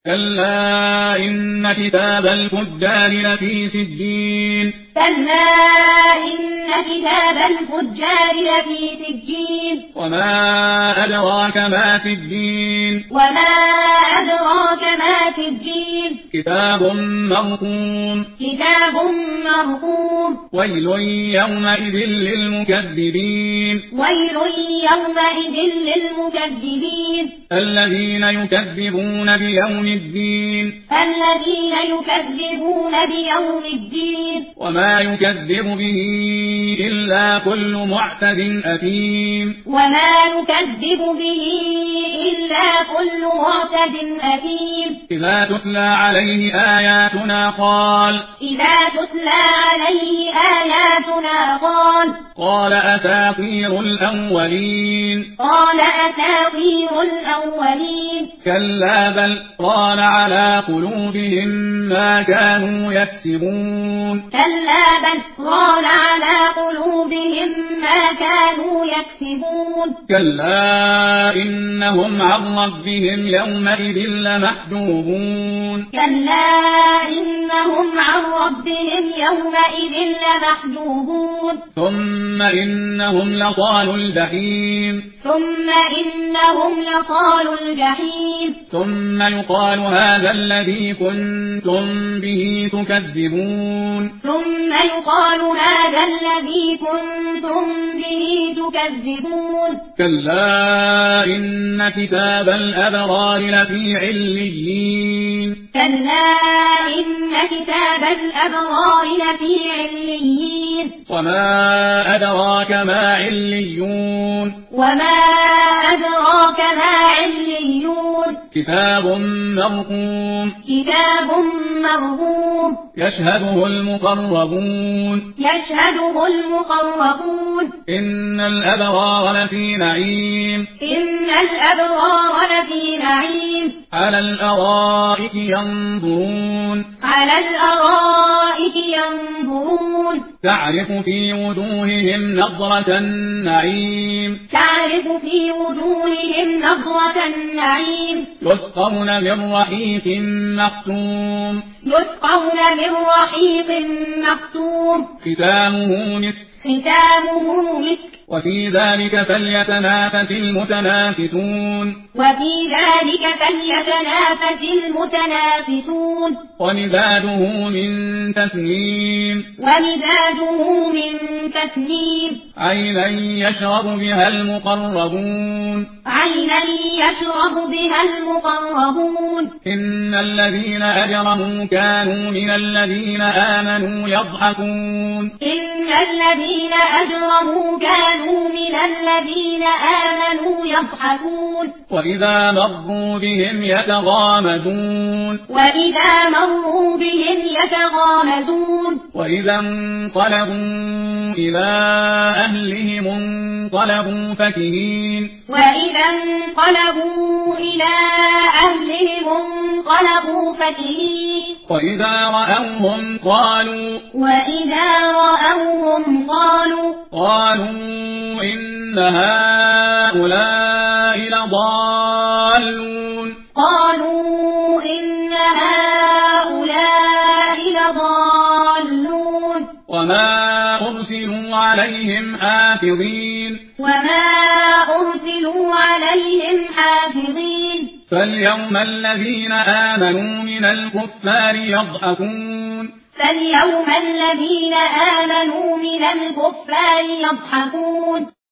كلا إن كتاب الفجار لفي سجين كلا إن كتاب الفجار لفي سجين وما أدراك ما سجين وما أدراك ما سجين كتاب مرقوم كتاب مرقوم ويل يومئذ للمكذبين ويل يومئذ للمكذبين الذين يكذبون بيوم الدين الذين يكذبون بيوم الدين وما يكذب به إلا كل معتد أثيم وما يكذب به إلا كل معتد أثيم إذا تتلى عليه آياتنا قال قال أساطير الأولين كلا بل ران على قلوبهم ما كانوا يكسبون كلا إنهم عن ربهم يومئذ لمحجوبون ثم إنهم لصالوا الجحيم ثم يقال هذا الذي كنتم به تكذبون كلا إن كتاب الأبرار لفي عليين وما أدراك ما عليون كتاب مرقوم يشهده المقربون إن الأبرار لفي نعيم على الأرائك ينظرون تعرف في وجوههم نظرة النعيم يسقون من رحيق مختوم ختامه مسك وفي ذلك فليتنافس المتنافسون ومزاجه من تسنيم عينا يشرب بها المقربون إن الذين أجرموا كانوا من الذين آمنوا يضحكون وإذا مروا بهم يتغامزون وإذا انقلبوا إلى أهلهم انقلبوا فكهين وإذا رأوهم قالوا إن هؤلاء لضالون وما أرسلوا عليهم حافظين فاليوم الذين آمنوا من الكفار يضحكون